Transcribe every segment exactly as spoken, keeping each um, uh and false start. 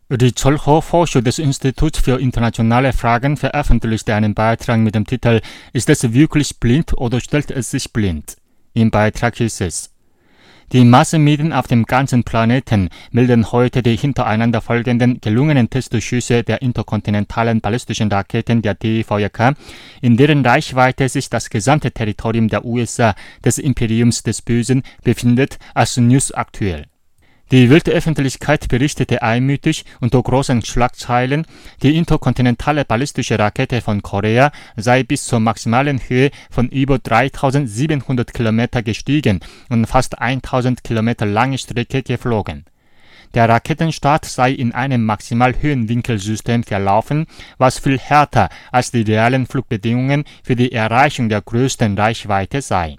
Die Zollhof-Forscher des Instituts für internationale Fragen veröffentlichte einen Beitrag mit dem Titel »Ist es wirklich blind oder stellt es sich blind?« Im Beitrag hieß es: Die Massenmedien auf dem ganzen Planeten melden heute die hintereinander folgenden gelungenen Testschüsse der interkontinentalen ballistischen Raketen der D V R K, in deren Reichweite sich das gesamte Territorium der U S A, des Imperiums des Bösen, befindet, als News aktuell. Die Weltöffentlichkeit berichtete einmütig unter großen Schlagzeilen, die interkontinentale ballistische Rakete von Korea sei bis zur maximalen Höhe von über dreitausendsiebenhundert Kilometer gestiegen und fast tausend Kilometer lange Strecke geflogen. Der Raketenstart sei in einem Maximalhöhenwinkelsystem verlaufen, was viel härter als die realen Flugbedingungen für die Erreichung der größten Reichweite sei.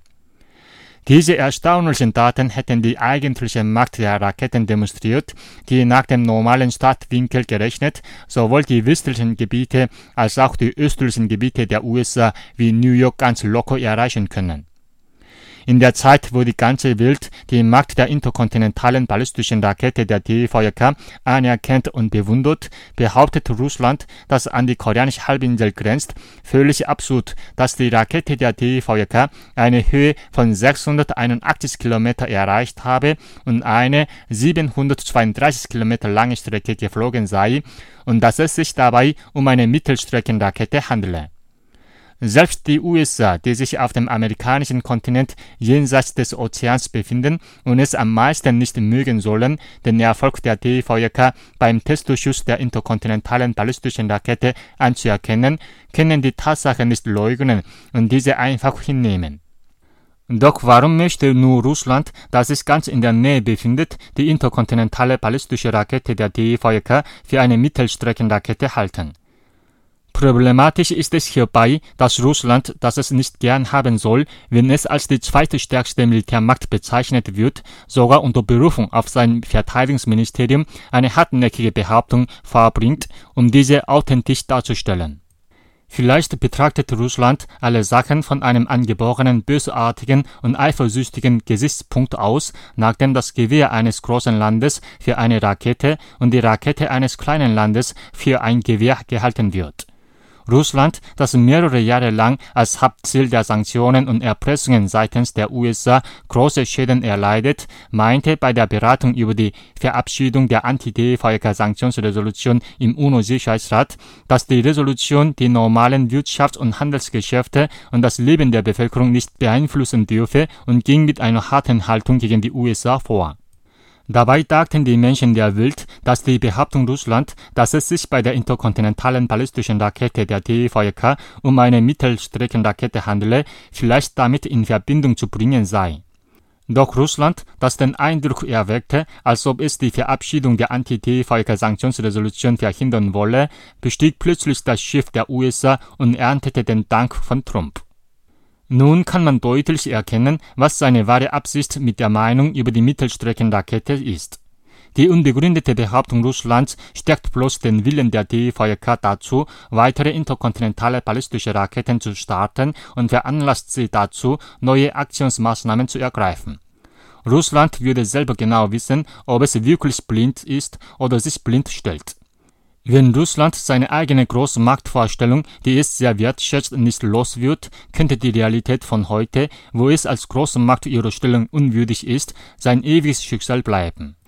Diese erstaunlichen Daten hätten die eigentliche Macht der Raketen demonstriert, die nach dem normalen Startwinkel gerechnet sowohl die westlichen Gebiete als auch die östlichen Gebiete der U S A wie New York ganz locker erreichen können. In der Zeit, wo die ganze Welt die Macht der interkontinentalen ballistischen Rakete der D V R K anerkennt und bewundert, behauptet Russland, das an die koreanische Halbinsel grenzt, völlig absurd, dass die Rakete der D V R K eine Höhe von sechshunderteinundachtzig Kilometer erreicht habe und eine siebenhundertzweiunddreißig Kilometer lange Strecke geflogen sei und dass es sich dabei um eine Mittelstreckenrakete handele. Selbst die U S A, die sich auf dem amerikanischen Kontinent jenseits des Ozeans befinden und es am meisten nicht mögen sollen, den Erfolg der D V R K beim Testschuss der interkontinentalen ballistischen Rakete anzuerkennen, können die Tatsache nicht leugnen und diese einfach hinnehmen. Doch warum möchte nur Russland, das sich ganz in der Nähe befindet, die interkontinentale ballistische Rakete der D V R K für eine Mittelstreckenrakete halten? Problematisch ist es hierbei, dass Russland, das es nicht gern haben soll, wenn es als die zweitstärkste Militärmacht bezeichnet wird, sogar unter Berufung auf sein Verteidigungsministerium eine hartnäckige Behauptung vorbringt, um diese authentisch darzustellen. Vielleicht betrachtet Russland alle Sachen von einem angeborenen, bösartigen und eifersüchtigen Gesichtspunkt aus, nachdem das Gewehr eines großen Landes für eine Rakete und die Rakete eines kleinen Landes für ein Gewehr gehalten wird. Russland, das mehrere Jahre lang als Hauptziel der Sanktionen und Erpressungen seitens der U S A große Schäden erleidet, meinte bei der Beratung über die Verabschiedung der Anti-D V R K-Sanktionsresolution im UNO-Sicherheitsrat, dass die Resolution die normalen Wirtschafts- und Handelsgeschäfte und das Leben der Bevölkerung nicht beeinflussen dürfe und ging mit einer harten Haltung gegen die U S A vor. Dabei dachten die Menschen der Welt, dass die Behauptung Russland, dass es sich bei der interkontinentalen ballistischen Rakete der D V R K um eine Mittelstreckenrakete handele, vielleicht damit in Verbindung zu bringen sei. Doch Russland, das den Eindruck erweckte, als ob es die Verabschiedung der Anti-D V R K-Sanktionsresolution verhindern wolle, bestieg plötzlich das Schiff der U S A und erntete den Dank von Trump. Nun kann man deutlich erkennen, was seine wahre Absicht mit der Meinung über die Mittelstreckenrakete ist. Die unbegründete Behauptung Russlands stärkt bloß den Willen der D V R K dazu, weitere interkontinentale ballistische Raketen zu starten und veranlasst sie dazu, neue Aktionsmaßnahmen zu ergreifen. Russland würde selber genau wissen, ob es wirklich blind ist oder sich blind stellt. Wenn Russland seine eigene große Machtvorstellung, die es sehr wertschätzt, nicht los wird, könnte die Realität von heute, wo es als große Macht ihrer Stellung unwürdig ist, sein ewiges Schicksal bleiben.